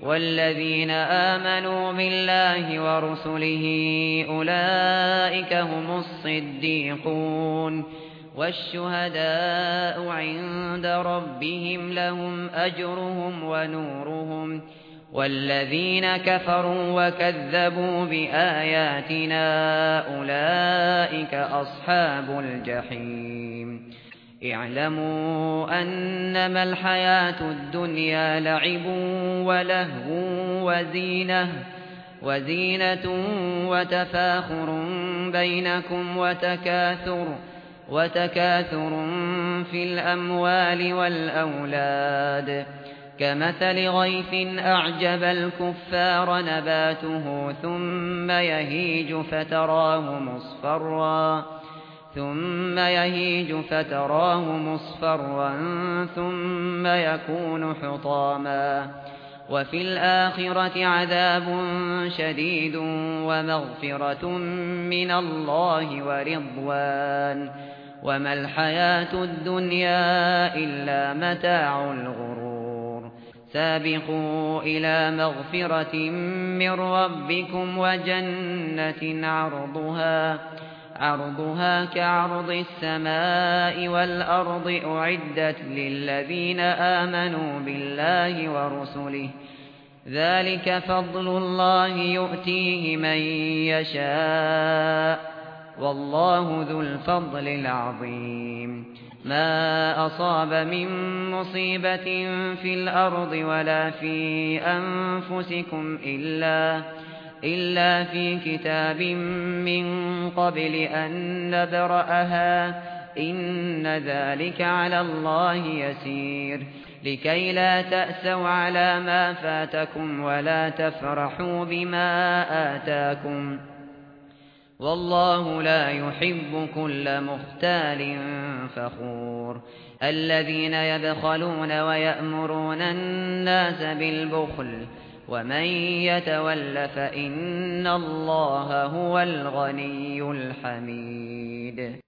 والذين آمنوا بالله ورسله أولئك هم الصديقون والشهداء عند ربهم لهم أجرهم ونورهم والذين كفروا وكذبوا بآياتنا أولئك أصحاب الجحيم اعلموا أنما الحياة الدنيا لعب ولهو وزينة وتفاخر بينكم وتكاثر في الأموال والأولاد كمثل غيث أعجب الكفار نباته ثم يهيج فتراه مصفرا ثم يكون حطاما وفي الآخرة عذاب شديد ومغفرة من الله ورضوان وما الحياة الدنيا إلا متاع الغرور سابقوا إلى مغفرة من ربكم وجنة عرضها كعرض السماء والأرض أعدت للذين آمنوا بالله ورسله ذلك فضل الله يؤتيه من يشاء والله ذو الفضل العظيم ما أصاب من مصيبة في الأرض ولا في أنفسكم إلا في كتاب من قبل أن نبرأها إن ذلك على الله يسير لكي لا تأسوا على ما فاتكم ولا تفرحوا بما آتاكم والله لا يحب كل مختال فخور الذين يبخلون ويأمرون الناس بالبخل ومن يتول فإن الله هو الغني الحميد